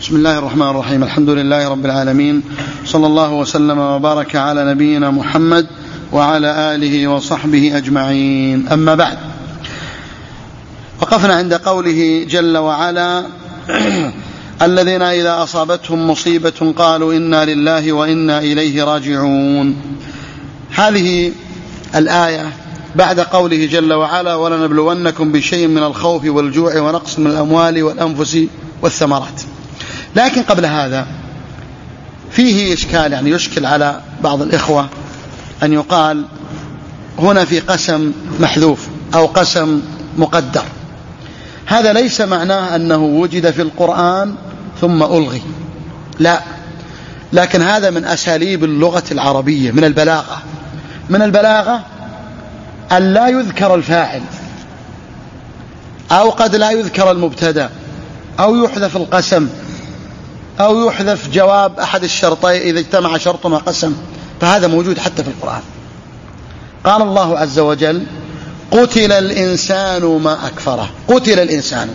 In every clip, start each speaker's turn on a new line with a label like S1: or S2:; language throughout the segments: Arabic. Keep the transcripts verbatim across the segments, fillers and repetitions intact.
S1: بسم الله الرحمن الرحيم. الحمد لله رب العالمين، صلى الله وسلم وبارك على نبينا محمد وعلى آله وصحبه أجمعين. أما بعد، وقفنا عند قوله جل وعلا: الذين إذا أصابتهم مصيبة قالوا إنا لله وإنا إليه راجعون. هذه الآية بعد قوله جل وعلا: ولنبلونكم بشيء من الخوف والجوع ونقص من الأموال والأنفس والثمرات. لكن قبل هذا فيه إشكال، يعني يشكل على بعض الإخوة أن يقال هنا في قسم محذوف أو قسم مقدر. هذا ليس معناه أنه وجد في القرآن ثم ألغي، لا، لكن هذا من أساليب اللغة العربية، من البلاغة من البلاغة أن لا يذكر الفاعل، أو قد لا يذكر المبتدأ، أو يحذف القسم، أو يحذف جواب أحد الشرطين إذا اجتمع شرط وقسم. فهذا موجود حتى في القرآن. قال الله عز وجل: قتل الإنسان ما أكفره. قتل الإنسان،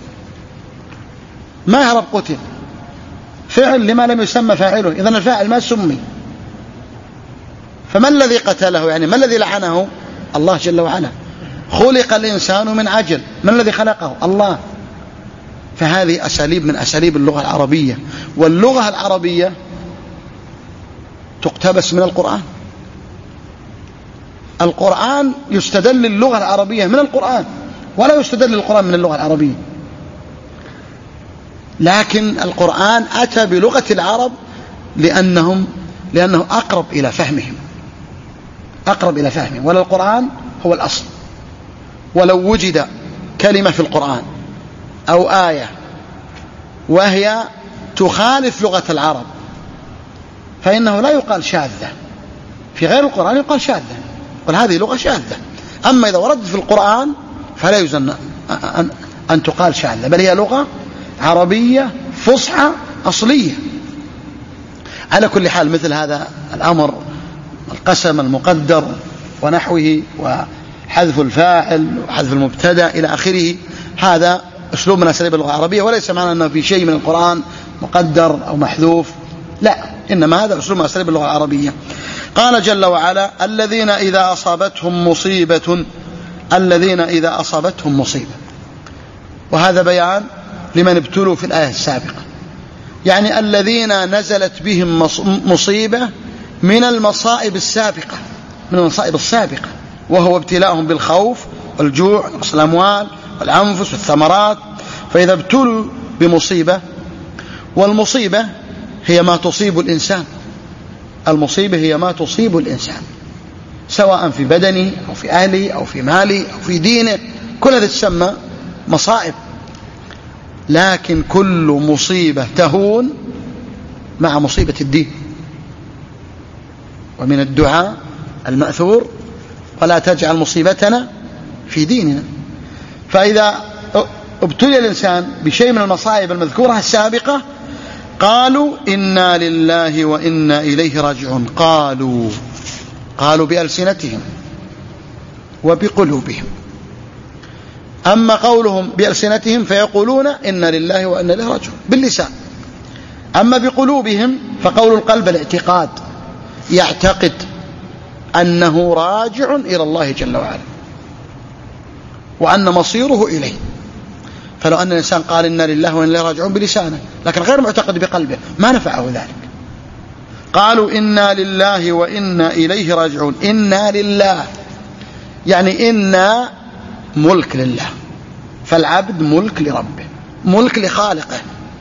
S1: ما يعرف قتل فعل لما لم يسمى فاعله، إذن الفاعل ما سمي. فما الذي قتله؟ يعني ما الذي لعنه؟ الله جل وعلا. خلق الإنسان من عجل، من الذي خلقه؟ الله. فهذه أساليب من أساليب اللغة العربية، واللغة العربية تقتبس من القرآن. القرآن يستدل للغة العربية من القرآن، ولا يستدل للقرآن من اللغة العربية. لكن القرآن أتى بلغة العرب لأنهم لأنه أقرب إلى فهمهم أقرب إلى فهمهم ولا القرآن هو الأصل. ولو وجد كلمة في القرآن أو آية وهي تخالف لغة العرب فإنه لا يقال شاذة. في غير القرآن يقال شاذة، قل هذه لغة شاذة. أما إذا وردت في القرآن فلا يزن أن, أن تقال شاذة، بل هي لغة عربية فصحى أصلية. على كل حال، مثل هذا الأمر، القسم المقدر ونحوه، وحذف الفاعل وحذف المبتدأ إلى آخره، هذا أسلوب من أساليب اللغة العربية، وليس معنى أنه في شيء من القرآن مقدر أو محذوف، لا، إنما هذا أسلوب من أساليب اللغة العربية. قال جل وعلا: الذين إذا أصابتهم مصيبة. الذين إذا أصابتهم مصيبة، وهذا بيان لمن ابتلوا في الآية السابقة، يعني الذين نزلت بهم مصيبة من المصائب السابقة من المصائب السابقة وهو ابتلاءهم بالخوف والجوع ونقص الأموال والأنفس والثمرات. فإذا ابتلوا بمصيبة، والمصيبة هي ما تصيب الإنسان المصيبة هي ما تصيب الإنسان سواء في بدنه أو في أهله أو في ماله أو في دينه، كل هذا تسمى مصائب. لكن كل مصيبة تهون مع مصيبة الدين. ومن الدعاء المأثور: ولا تجعل مصيبتنا في ديننا. فإذا ابتلي الإنسان بشيء من المصائب المذكورة السابقة قالوا إنا لله وإنا إليه راجعون. قالوا قالوا بألسنتهم وبقلوبهم. أما قولهم بألسنتهم فيقولون إنا لله وإنا إليه راجعون باللسان. أما بقلوبهم فقول القلب الاعتقاد، يعتقد أنه راجع إلى الله جل وعلا وأن مصيره إليه. فلو أن الإنسان قال إنا لله وإنا إليه راجعون بلسانه لكن غير معتقد بقلبه ما نفعه ذلك. قالوا إنا لله وإنا إليه راجعون. إنا لله يعني إنا ملك لله، فالعبد ملك لربه، ملك لخالقه.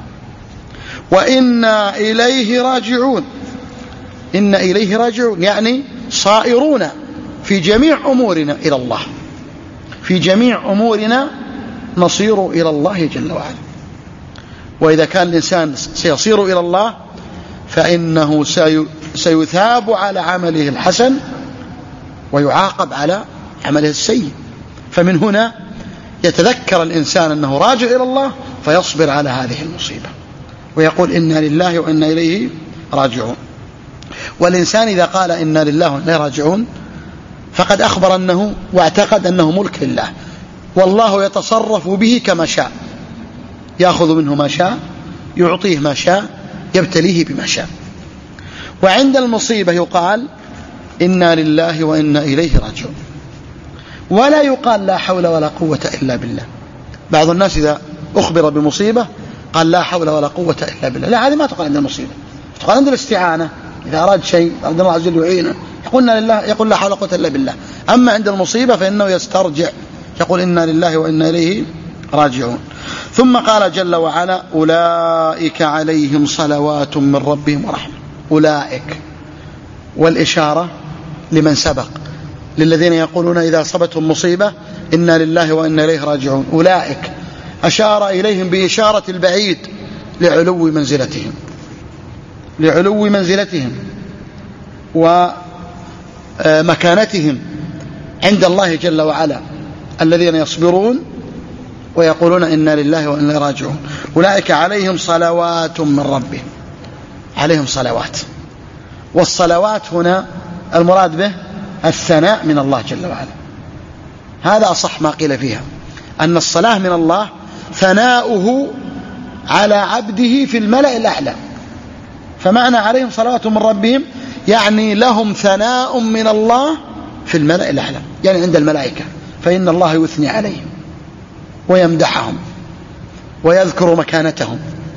S1: وإنا إليه راجعون، إنا إليه راجعون يعني صائرون في جميع أمورنا إلى الله، في جميع أمورنا نصير إلى الله جل وعلا. وإذا كان الإنسان سيصير إلى الله فإنه سيثاب على عمله الحسن ويعاقب على عمله السيء. فمن هنا يتذكر الإنسان أنه راجع إلى الله فيصبر على هذه المصيبة ويقول إنا لله وإنا إليه راجعون. والإنسان إذا قال إنا لله وإنا إليه راجعون فقد أخبر أنه واعتقد أنه ملك لله، والله يتصرف به كما شاء، يأخذ منه ما شاء يعطيه ما شاء، يبتليه بما شاء. وعند المصيبة يقال إنا لله وإنا إليه راجعون، ولا يقال لا حول ولا قوة إلا بالله. بعض الناس إذا أخبر بمصيبة قال لا حول ولا قوة إلا بالله. لا، هذه ما تقال عند المصيبة، تقال عند الاستعانة. إذا أراد شيء أراد الله عز وجل يعينه يقولنا لله، يقول لا حول ولا قوة إلا بالله. أما عند المصيبة فإنه يسترجع، يقول إنا لله وإنا إليه راجعون. ثم قال جل وعلا أولئك عليهم صلوات من ربهم ورحمة. أولئك، والإشارة لمن سبق، للذين يقولون إذا أصابتهم مصيبة إنا لله وإنا إليه راجعون. أولئك أشار إليهم بإشارة البعيد لعلو منزلتهم، لعلو منزلتهم ومكانتهم عند الله جل وعلا، الذين يصبرون ويقولون إنا لله وإنا إليه راجعون. أولئك عليهم صلوات من ربهم، عليهم صلوات. والصلوات هنا المراد به الثناء من الله جل وعلا. هذا أصح ما قيل فيها، أن الصلاة من الله ثناؤه على عبده في الملأ الأعلى. فمعنى عليهم صلوات من ربهم يعني لهم ثناء من الله في الملأ الأعلى، يعني عند الملائكة، فإن الله يثني عليهم ويمدحهم ويذكر مكانتهم،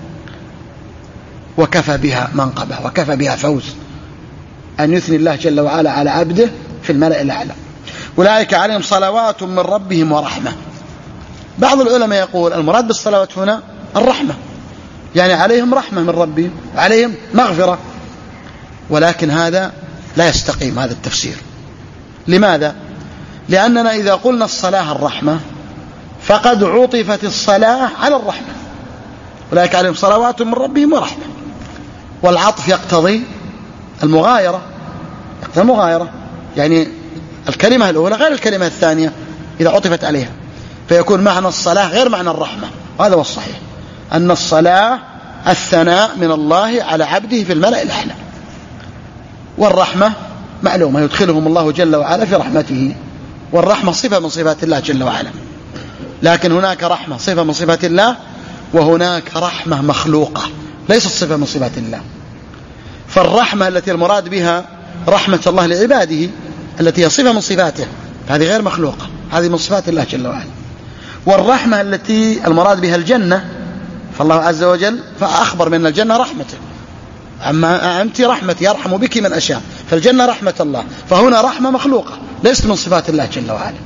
S1: وكفى بها منقبة وكفى بها فوز أن يثني الله جل وعلا على عبده في الملأ الأعلى. أولئك عليهم صلوات من ربهم ورحمة. بعض العلماء يقول المراد بالصلوات هنا الرحمة، يعني عليهم رحمة من ربهم، عليهم مغفرة، ولكن هذا لا يستقيم هذا التفسير. لماذا؟ لأننا إذا قلنا الصلاة الرحمة فقد عطفت الصلاة على الرحمة. أولئك عليهم صلوات من ربهم ورحمة، والعطف يقتضي المغايرة، يقتضي المغايرة، يعني الكلمة الأولى غير الكلمة الثانية إذا عطفت عليها، فيكون معنى الصلاة غير معنى الرحمة. هذا هو الصحيح، أن الصلاة الثناء من الله على عبده في الملأ الأعلى، والرحمة معلومة يدخلهم الله جل وعلا في رحمته، والرحمة صفة من صفات الله جل وعلا. لكن هناك رحمة صفة من صفات الله، وهناك رحمة مخلوقة ليست صفة من صفات الله. فالرحمة التي المراد بها رحمة الله لعباده التي هي صفة من صفاته، هذه غير مخلوقة، هذه من صفات الله جل وعلا. والرحمة التي المراد بها الجنة، فالله عز وجل فأخبر من الجنة رحمته، أما أنت رحمتي يرحم بك من أشاء، فالجنة رحمة الله، فهنا رحمة مخلوقة ليست من صفات الله جل وعلا.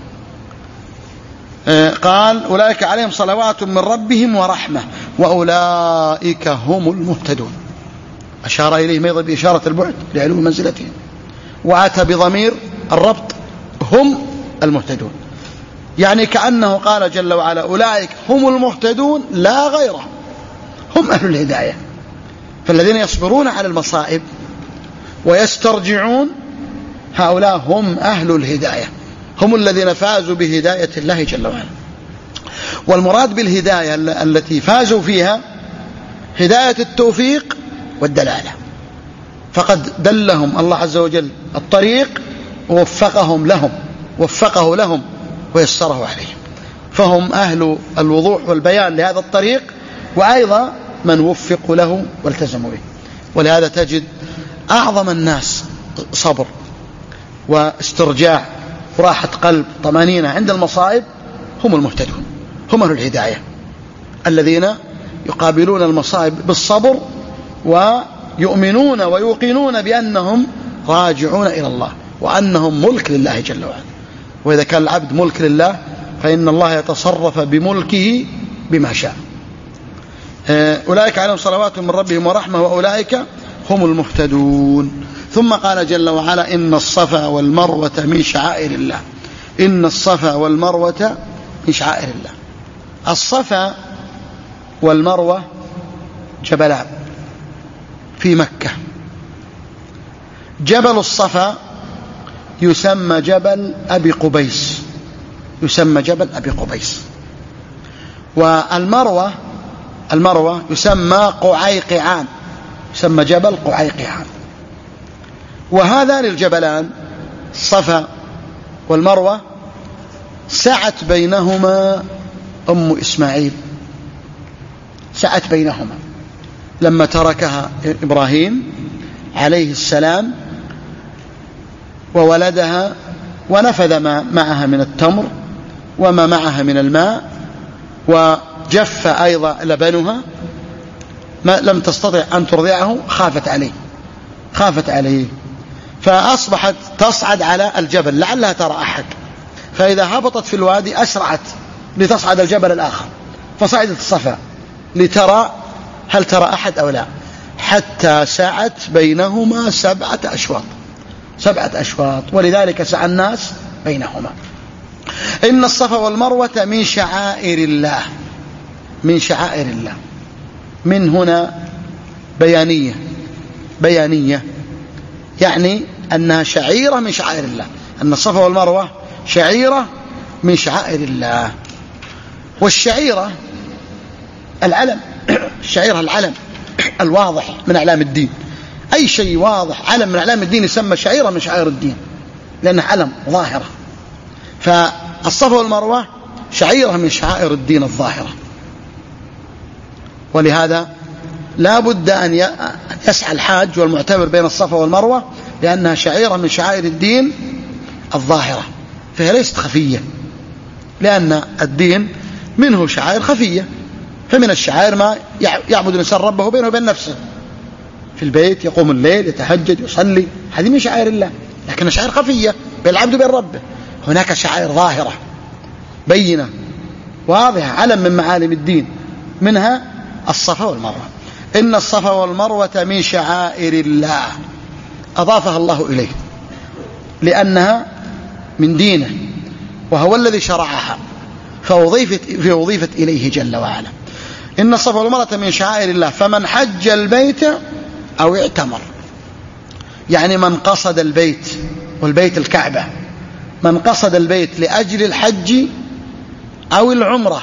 S1: قال أولئك عليهم صلوات من ربهم ورحمة وأولئك هم المهتدون. أشار إليهم أيضا بإشارة البعد لعلو منزلتهم، وأتى بضمير الربط هم المهتدون، يعني كأنه قال جل وعلا أولئك هم المهتدون لا غيرهم، هم أهل الهداية. فالذين يصبرون على المصائب ويسترجعون هؤلاء هم أهل الهداية، هم الذين فازوا بهداية الله جل وعلا. والمراد بالهداية التي فازوا فيها هداية التوفيق والدلالة، فقد دلهم الله عز وجل الطريق ووفقهم لهم، وفقه لهم ويسره عليهم، فهم أهل الوضوح والبيان لهذا الطريق، وأيضا من وفق له والتزموا به. ولهذا تجد أعظم الناس صبر واسترجاع وراحة قلب طمأنينة عند المصائب هم المهتدون، هم أهل الهداية، الذين يقابلون المصائب بالصبر ويؤمنون ويوقنون بأنهم راجعون إلى الله وأنهم ملك لله جل وعلا. وإذا كان العبد ملك لله فإن الله يتصرف بملكه بما شاء. أولئك عليهم صلوات من ربهم ورحمة وأولئك هم المهتدون. ثم قال جل وعلا إن الصفا والمروة من شعائر الله. إن الصفا والمروة من شعائر الله. الصفا والمروة جبلان في مكة. جبل الصفا يسمى جبل أبي قبيس، يسمى جبل أبي قبيس. والمروة المروة يسمى قعيقعان، يسمى جبل قعيقعان. وهذان الجبلان الصفا والمروة سعت بينهما أم إسماعيل، سعت بينهما، لما تركها إبراهيم عليه السلام وولدها ونفذ ما معها من التمر وما معها من الماء وجف أيضا لبنها، ما لم تستطع أن ترضعه، خافت عليه خافت عليه فأصبحت تصعد على الجبل لعلها ترى أحد، فإذا هبطت في الوادي أسرعت لتصعد الجبل الآخر، فصعدت الصفا لترى هل ترى أحد أو لا، حتى سعت بينهما سبعة أشواط سبعة أشواط ولذلك سعى الناس بينهما. إن الصفا والمروة من شعائر الله من شعائر الله من هنا بيانية بيانية يعني أنها شعيرة من شعائر الله، أن الصفا والمروة شعيرة من شعائر الله. والشعيرة العلم الشعيرة العلم الواضح من أعلام الدين، أي شيء واضح علم من أعلام الدين يسمى شعيرة من شعائر الدين لأنها علم ظاهرة. فالصفا والمروة شعيرة من شعائر الدين الظاهرة، ولهذا لا بد أن يسعى الحاج والمعتمر بين الصفا والمروة لأنها شعيرة من شعائر الدين الظاهرة، فهي ليست خفية، لأن الدين منه شعائر خفية، فمن الشعائر ما يعبد الإنسان ربه بينه وبين نفسه في البيت، يقوم الليل يتهجد يصلي، هذه من شعائر الله، لكن شعائر خفية بين العبد وبين ربه. هناك شعائر ظاهرة بينة واضحة علم من معالم الدين، منها الصفا والمروة. إن الصفا والمروة من شعائر الله، أضافها الله إليه لأنها من دينه وهو الذي شرعها، فوظيفت, فوظيفت إليه جل وعلا. إن الصفا والمروة من شعائر الله، فمن حج البيت أو اعتمر، يعني من قصد البيت، والبيت الكعبة، من قصد البيت لأجل الحج أو العمرة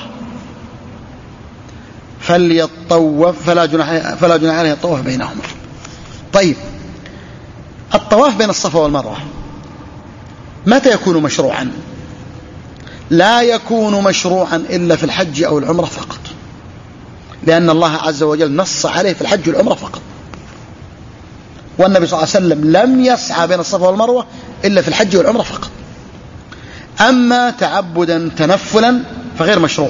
S1: فليطوف فلا جناح فلا جناح عليه الطواف بينهما. طيب، الطواف بين الصفا والمروة متى يكون مشروعا؟ لا يكون مشروعا إلا في الحج أو العمرة فقط، لأن الله عز وجل نص عليه في الحج والعمرة فقط، والنبي صلى الله عليه وسلم لم يسعى بين الصفا والمروة إلا في الحج والعمرة فقط. أما تعبدا تنفلا فغير مشروع.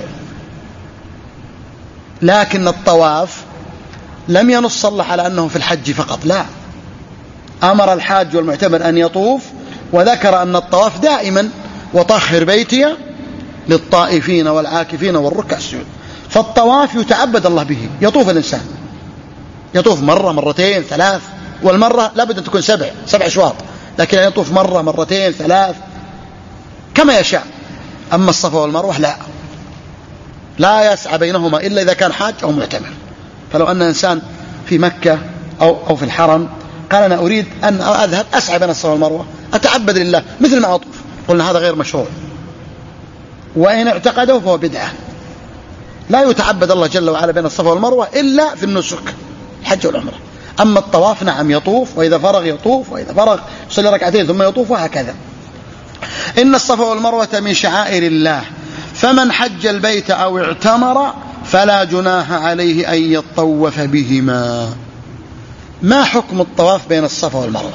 S1: لكن الطواف لم ينص الله على أنه في الحج فقط، لا، أمر الحاج والمعتمر أن يطوف، وذكر أن الطواف دائما وطهر بيتي للطائفين والعاكفين والركع السجود. فالطواف يتعبد الله به، يطوف الإنسان يطوف مرة مرتين ثلاث، والمرة لابد أن تكون سبع سبع أشواط، لكن يطوف مرة مرتين ثلاث كما يشاء. أما الصفا والمروة لا لا يسعى بينهما إلا إذا كان حاج أو معتمر. فلو أن إنسان في مكة أو, أو في الحرم قال أنا أريد أن أذهب أسعى بين الصفا والمروة أتعبد لله مثل ما أطوف، قلنا هذا غير مشروع، وإن اعتقده فهو بدعة. لا يتعبد الله جل وعلا بين الصفا والمروة إلا في النسك الحج والعمرة. أما الطواف نعم يطوف، وإذا فرغ يطوف، وإذا فرغ يصلي ركعتين ثم يطوف، وهكذا. إن الصفا والمروة من شعائر الله، فمن حج البيت أو اعتمر فلا جناح عليه أن يطوف بهما. ما حكم الطواف بين الصفا والمروة؟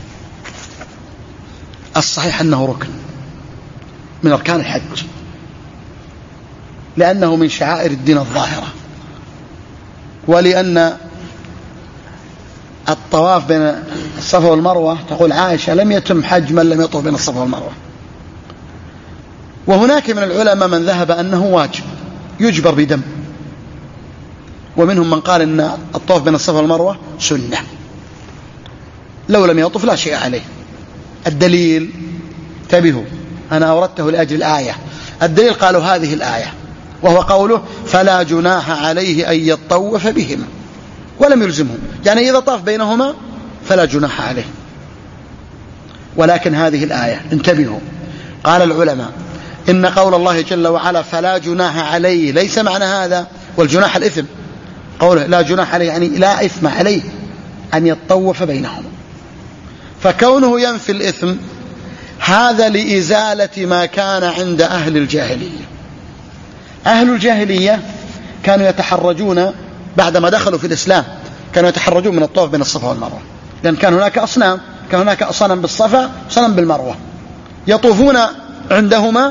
S1: الصحيح أنه ركن من أركان الحج، لأنه من شعائر الدين الظاهرة، ولأن الطواف بين الصفا والمروة تقول عائشة لم يتم حج من لم يطوف بين الصفا والمروة. وهناك من العلماء من ذهب أنه واجب يجبر بدم، ومنهم من قال أن الطواف بين الصفا والمروة سنة، لو لم يطوف لا شيء عليه. الدليل انتبهوا، أنا أوردته لأجل الآية، الدليل قالوا هذه الآية، وهو قوله فلا جناح عليه أن يطوف بهما، ولم يلزمهم، يعني إذا طاف بينهما فلا جناح عليه. ولكن هذه الآية انتبهوا، قال العلماء إن قول الله جل وعلا فلا جناح عليه ليس معنى هذا والجناح الإثم، قوله لا جناح عليه يعني لا إثم عليه أن يطوف بينهما، فكونه ينفي الإثم هذا لإزالة ما كان عند أهل الجاهلية. أهل الجاهلية كانوا يتحرجون بعدما دخلوا في الإسلام كانوا يتحرجون من الطواف بين الصفا والمروة، لأن كان هناك أصنام، كان هناك صنم بالصفا وصنم بالمروة، يطوفون عندهما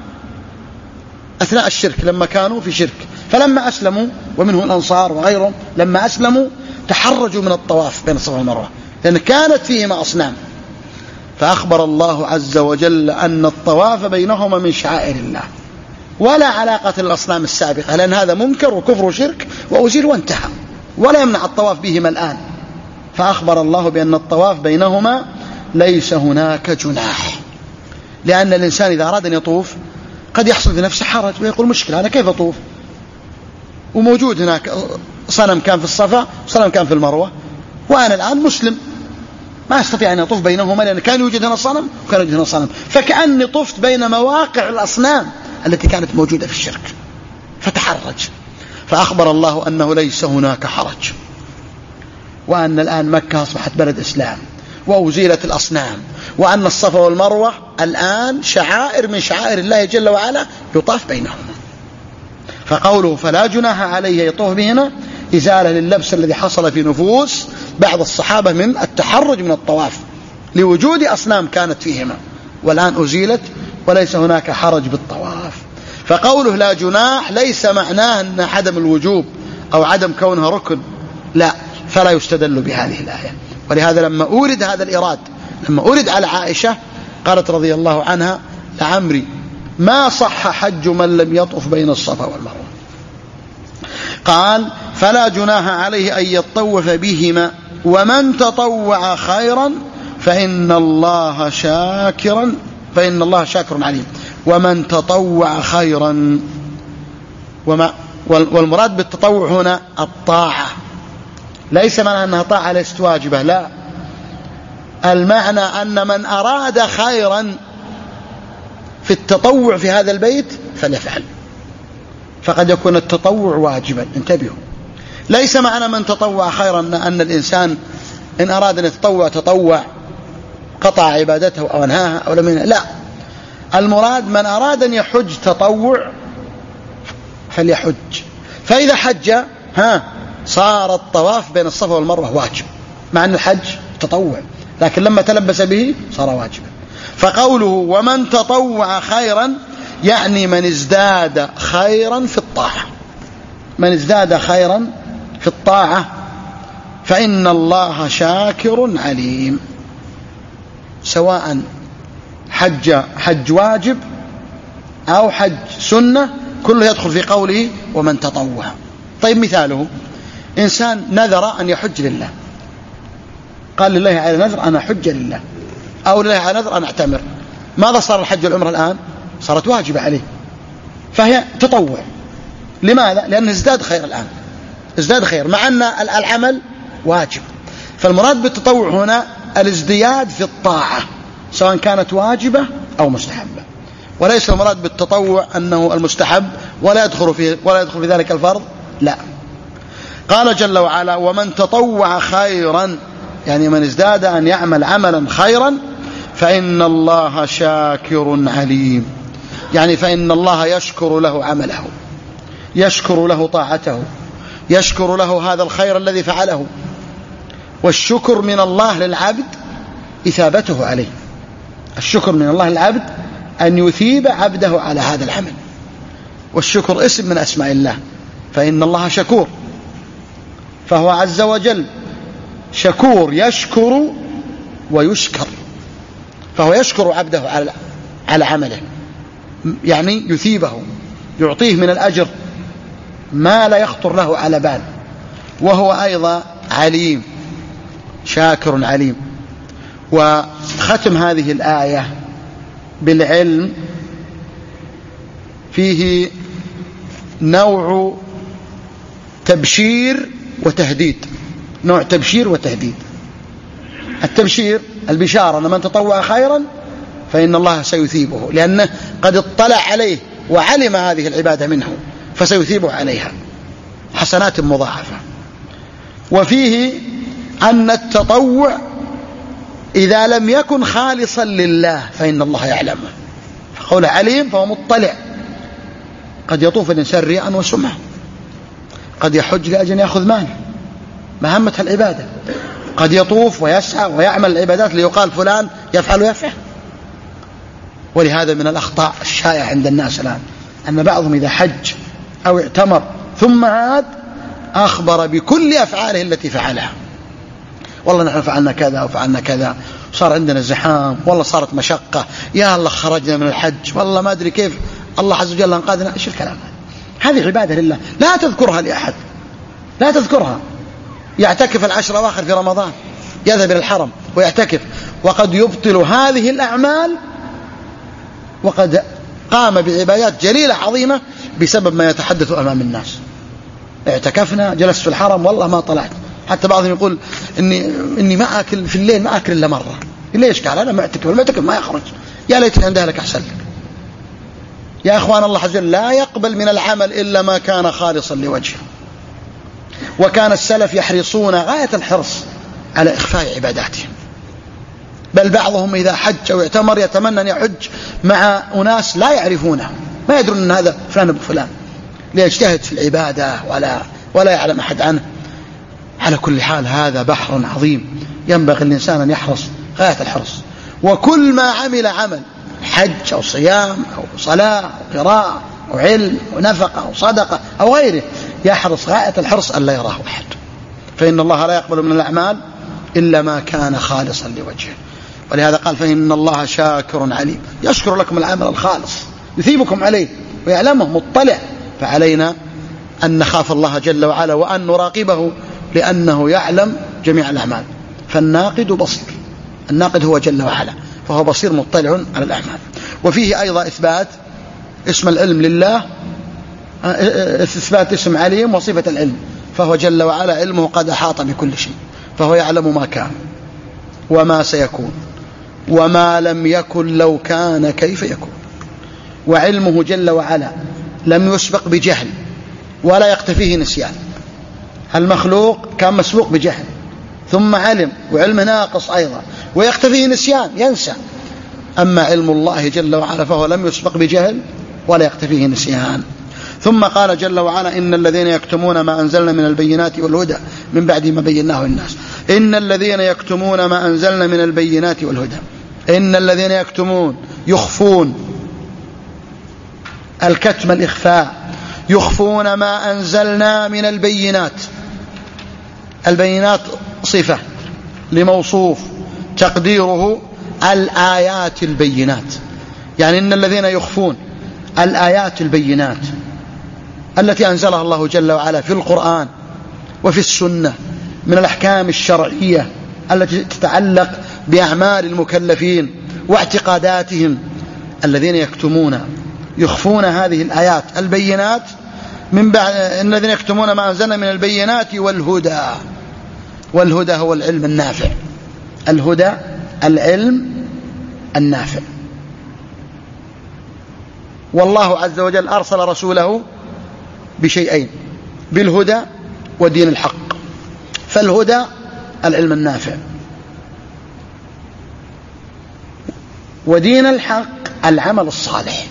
S1: أثناء الشرك لما كانوا في شرك. فلما أسلموا، ومنهم الأنصار وغيرهم، لما أسلموا تحرجوا من الطواف بين الصفا والمروة لأن كانت فيهما أصنام. فأخبر الله عز وجل أن الطواف بينهما من شعائر الله، ولا علاقة للأصنام السابقة، لأن هذا منكر وكفر وشرك وأزيل وانتهى، ولا يمنع الطواف بهما الآن. فأخبر الله بأن الطواف بينهما ليس هناك جناح، لأن الإنسان إذا أراد أن يطوف قد يحصل في نفسه حرج ويقول مشكلة، أنا كيف أطوف وموجود هناك صنم كان في الصفا وصنم كان في المروة، وأنا الآن مسلم ما أستطيع أن أطوف بينهما لأن كان يوجد هنا صنم وكان يوجد هنا صنم، فكأني طفت بين مواقع الأصنام التي كانت موجودة في الشرك فتحرج. فأخبر الله أنه ليس هناك حرج، وأن الآن مكة أصبحت بلد إسلام وأزيلت الأصنام، وأن الصفا والمروة الآن شعائر من شعائر الله جل وعلا يطاف بينهما. فقوله فلا جناح عليه يطوف بهما إزالة للبس الذي حصل في نفوس بعض الصحابة من التحرج من الطواف لوجود أصنام كانت فيهما، والآن أزيلت وليس هناك حرج بالطواف. فقوله لا جناح ليس معناه أن عدم الوجوب أو عدم كونها ركن، لا، فلا يستدل بهذه الآية. ولهذا لما أورد هذا الإراد، لما أورد على عائشة قالت رضي الله عنها لعمري ما صح حج من لم يطف بين الصفا والمروة. قال فلا جناح عليه أن يطوف بهما ومن تطوع خيرا فإن الله شاكرا فإن الله شاكر عليم. ومن تطوع خيرا، وما والمراد بالتطوع هنا الطاعة، ليس معنى أنها طاعة ليست واجبة، لا، المعنى أن من أراد خيرا في التطوع في هذا البيت فليفعل، فقد يكون التطوع واجبا، انتبهوا. ليس معنى من تطوع خيرا أن الإنسان إن أراد أن يتطوع تطوع قطع عبادته أو أنهاها أو لم ينهى، لا، المراد من أراد أن يحج تطوع فليحج، فإذا حج ها صار الطواف بين الصفا والمروة واجب، مع أن الحج تطوع، لكن لما تلبس به صار واجبا. فقوله ومن تطوع خيرا يعني من ازداد خيرا في الطاعة، من ازداد خيرا في الطاعة فإن الله شاكر عليم. سواء حج حج واجب أو حج سنة كله يدخل في قوله ومن تطوع. طيب مثاله إنسان نذر أن يحج لله، قال لله على نذر أنا حج لله، أو لله على نذر أنا أعتمر، ماذا صار الحج والعمرة الآن؟ صارت واجبة عليه، فهي تطوع. لماذا؟ لأنه ازداد خير الآن، ازداد خير مع أن العمل واجب. فالمراد بالتطوع هنا الازدياد في الطاعة سواء كانت واجبة أو مستحبة، وليس المراد بالتطوع أنه المستحب ولا يدخل في ولا يدخل في ذلك الفرض، لا. قال جل وعلا ومن تطوع خيرا يعني من ازداد أن يعمل عملا خيرا فإن الله شاكر عليم، يعني فإن الله يشكر له عمله، يشكر له طاعته، يشكر له هذا الخير الذي فعله. والشكر من الله للعبد إثابته عليه، الشكر من الله للعبد أن يثيب عبده على هذا العمل، والشكر اسم من أسماء الله، فإن الله شكور، فهو عز وجل شكور يشكر ويشكر، فهو يشكر عبده على على عمله، يعني يثيبه، يعطيه من الأجر ما لا يخطر له على بال، وهو أيضا عليم شاكر عليم. وختم هذه الآية بالعلم فيه نوع تبشير وتهديد، نوع تبشير وتهديد. التبشير البشارة أن من تطوع خيرا فإن الله سيثيبه، لأنه قد اطلع عليه وعلم هذه العبادة منه فسيثيبه عليها حسنات مضاعفة. وفيه أن التطوع إذا لم يكن خالصا لله فإن الله يعلمه، فقول عليم فهو مطلع. قد يطوف الإنسان رياء وسمعة، قد يحج لأجل يأخذ مال، مهمتها العبادة، قد يطوف ويسعى ويعمل العبادات ليقال فلان يفعل ويفعل. ولهذا من الأخطاء الشائعة عند الناس الآن أن بعضهم إذا حج أو اعتمر ثم عاد أخبر بكل أفعاله التي فعلها، والله نحن فعلنا كذا وفعلنا كذا، صار عندنا زحام، والله صارت مشقة، يا الله خرجنا من الحج، والله ما أدري كيف الله عز وجل أنقذنا. إيش الكلام هذا؟ هذه عبادة لله لا تذكرها لأحد، لا تذكرها. يعتكف العشر الأواخر في رمضان، يذهب إلى الحرم ويعتكف، وقد يبطل هذه الأعمال وقد قام بعبادات جليلة عظيمة بسبب ما يتحدث أمام الناس. اعتكفنا، جلست في الحرم، والله ما طلعت. حتى بعضهم يقول إني, إني ما أكل في الليل، ما أكل إلا مرة. ليش؟ قال أنا معتكف، المعتكف ما يخرج. يا ليت عندها لك أحسن لك. يا أخوان، الله عز وجل لا يقبل من العمل إلا ما كان خالصا لوجهه. وكان السلف يحرصون غاية الحرص على إخفاء عباداتهم، بل بعضهم إذا حج أو اعتمر يتمنى أن يحج مع أناس لا يعرفونه، ما يدرون أن هذا فلان أبو فلان، ليجتهد في العبادة ولا, ولا يعلم أحد عنه. على كل حال هذا بحر عظيم ينبغي الإنسان أن يحرص غاية الحرص. وكل ما عمل عمل حج أو صيام أو صلاة أو قراءة أو علم أو نفقة أو صدقة أو غيره يحرص غاية الحرص أن لا يراه أحد، فإن الله لا يقبل من الأعمال إلا ما كان خالصا لوجهه. ولهذا قال فإن الله شاكر عليم، يشكر لكم العمل الخالص، يثيبكم عليه ويعلمه مطلع. فعلينا أن نخاف الله جل وعلا وأن نراقبه، لأنه يعلم جميع الأعمال. فالناقد بصير، الناقد هو جل وعلا، فهو بصير مطلع على الأعمال. وفيه أيضا إثبات اسم العلم لله، إثبات اسم عليم وصفة العلم، فهو جل وعلا علمه قد أحاط بكل شيء، فهو يعلم ما كان وما سيكون وما لم يكن لو كان كيف يكون. وعلمه جل وعلا لم يسبق بجهل ولا يقتفيه نسيان. المخلوق كان مسبوق بجهل ثم علم، وعلمه ناقص أيضا ويقتفيه نسيان، ينسى. أما علم الله جل وعلا فهو لم يسبق بجهل ولا يقتفيه نسيان. ثم قال جل وعلا إن الذين يكتمون ما أنزلنا من البينات والهدى من بعد ما بيناه للناس. إن الذين يكتمون ما أنزلنا من البينات والهدى، إن الذين يكتمون يخفون، الكتم الإخفاء، يخفون ما أنزلنا من البينات. البينات صفة لموصوف تقديره الآيات البينات، يعني إن الذين يخفون الآيات البينات التي أنزلها الله جل وعلا في القرآن وفي السنة من الأحكام الشرعية التي تتعلق بأعمال المكلفين واعتقاداتهم. الذين يكتمون يخفون هذه الآيات البينات من بعد إن الذين يكتمون ما أنزلنا من البينات والهدى. والهدى هو العلم النافع، الهدى العلم النافع. والله عز وجل أرسل رسوله بشيئين، بالهدى ودين الحق. فالهدى العلم النافع، ودين الحق العمل الصالح.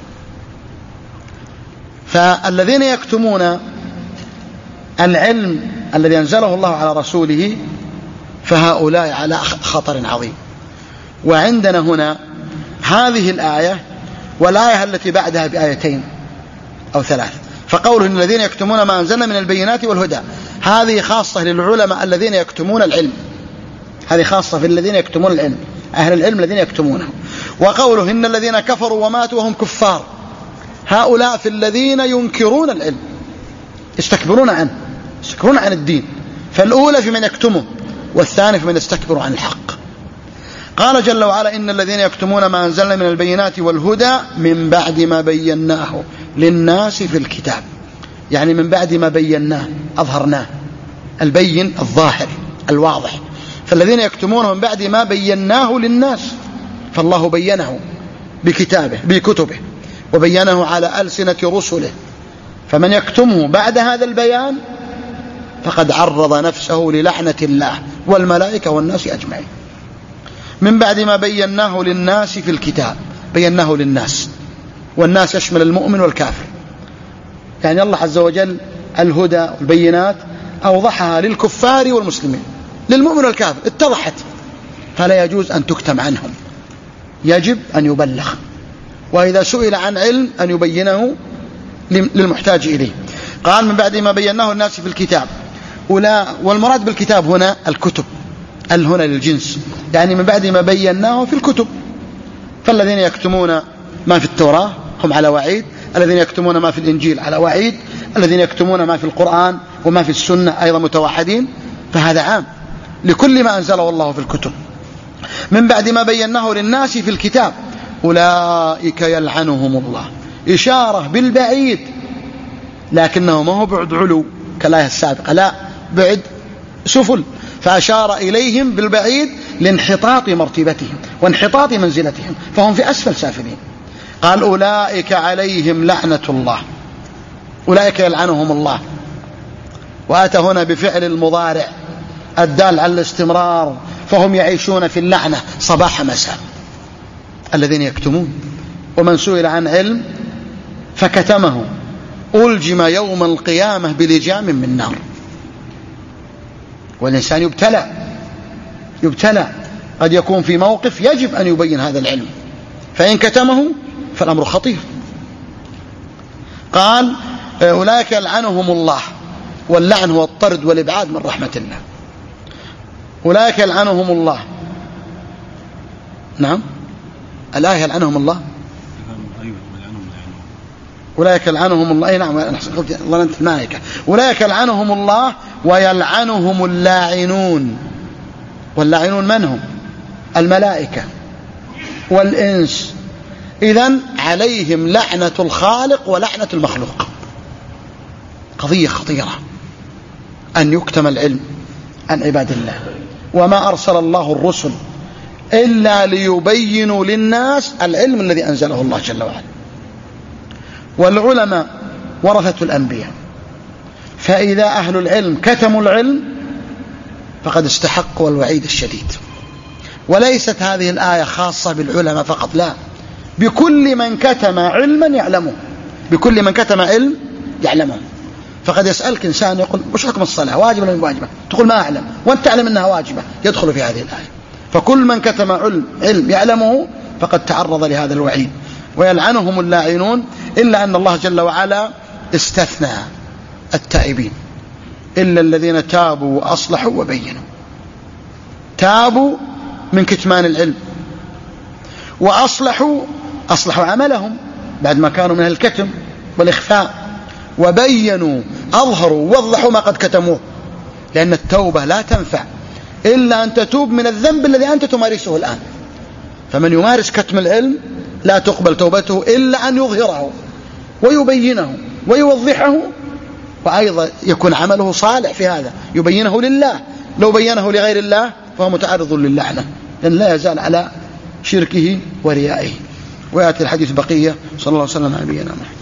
S1: فالذين يكتمون العلم الذي أنزله الله على رسوله فهؤلاء على خطر عظيم. وعندنا هنا هذه الآية والآية التي بعدها بآيتين أو ثلاث، فقوله إن الذين يكتمون ما أنزلنا من البينات والهدى هذه خاصة للعلماء الذين يكتمون العلم، هذه خاصة في الذين يكتمون العلم، أهل العلم الذين يكتمونه. وقوله إن الذين كفروا وماتوا وهم كفار هؤلاء في الذين ينكرون العلم، يستكبرون عنه، يستكبرون عن الدين. فالأولى في من يكتمه، والثاني في من يستكبر عن الحق. قال جل وعلا إن الذين يكتمون ما أنزلنا من البينات والهدى من بعد ما بيناه للناس في الكتاب، يعني من بعد ما بيناه أظهرناه، البين الظاهر الواضح. فالذين يكتمونه من بعد ما بيناه للناس، فالله بينه بكتابه بكتبه وبينه على ألسنة رسله، فمن يكتمه بعد هذا البيان فقد عرض نفسه للعنة الله والملائكة والناس أجمعين. من بعد ما بيناه للناس في الكتاب، بيناه للناس، والناس يشمل المؤمن والكافر. يعني الله عز وجل الهدى والبينات أوضحها للكفار والمسلمين، للمؤمن والكافر اتضحت، فلا يجوز أن تكتم عنهم، يجب أن يبلغ، وإذا سئل عن علم أن يبينه للمحتاج إليه. قال من بعد ما بيناه الناس في الكتاب، والمراد بالكتاب هنا الكتب، ال هنا للجنس، يعني من بعد ما بيناه في الكتب. فالذين يكتمون ما في التوراة هم على وعيد، الذين يكتمون ما في الإنجيل على وعيد، الذين يكتمون ما في القرآن وما في السنة أيضا متوحدين، فهذا عام لكل ما أنزله الله في الكتب. من بعد ما بيناه للناس في الكتاب أولئك يلعنهم الله، إشارة بالبعيد، لكنه ما هو بعد علو كالآية السابقة، لا، بعد سفل، فأشار إليهم بالبعيد لانحطاط مرتبتهم وانحطاط منزلتهم، فهم في أسفل سافلين. قال أولئك عليهم لعنة الله، أولئك يلعنهم الله، وآتى هنا بفعل المضارع الدال على الاستمرار، فهم يعيشون في اللعنة صباح مساء. الذين يكتمون، ومن سئل عن علم فكتمه ألجم يوم القيامة بلجام من نار. والإنسان يبتلى يبتلى قد يكون في موقف يجب أن يبين هذا العلم، فإن كتمه فالأمر خطير. قال أولئك يلعنهم الله، واللعن هو الطرد والإبعاد من رحمة الله. أولئك يلعنهم الله، نعم الآية يلعنهم الله، أولئك يلعنهم الله، نعم الله أنت الملائكة، أولئك يلعنهم الله ويلعنهم اللاعنون. واللاعنون من هم؟ الملائكة والإنس. إذن عليهم لعنة الخالق ولعنة المخلوق. قضية خطيرة أن يكتم العلم عن عباد الله، وما أرسل الله الرسل إلا ليبينوا للناس العلم الذي أنزله الله جل وعلا. والعلماء ورثة الأنبياء، فإذا أهل العلم كتموا العلم فقد استحقوا الوعيد الشديد. وليست هذه الآية خاصة بالعلماء فقط، لا، بكل من كتم علما يعلمه، بكل من كتم علم يعلمه. فقد يسألك إنسان يقول وش حكم الصلاة، واجبة ولا واجبة؟ تقول ما أعلم، وأنت تعلم أنها واجبة، يدخل في هذه الآية. فكل من كتم علم, علم يعلمه فقد تعرض لهذا الوعيد. ويلعنهم اللاعنون، إلا أن الله جل وعلا استثنى التائبين، إلا الذين تابوا وأصلحوا وبينوا. تابوا من كتمان العلم، وأصلحوا أصلحوا عملهم بعد ما كانوا من الكتم والإخفاء، وبينوا أظهروا ووضحوا ما قد كتموه. لأن التوبة لا تنفع إلا أن تتوب من الذنب الذي أنت تمارسه الآن. فمن يمارس كتم العلم لا تقبل توبته إلا أن يظهره ويبينه ويوضحه، وأيضا يكون عمله صالح في هذا، يبينه لله. لو بينه لغير الله فهو متعرض للعنة، لأن لا يزال على شركه وريائه. ويأتي الحديث بقية. صلى الله عليه وسلم على نبينا محمد.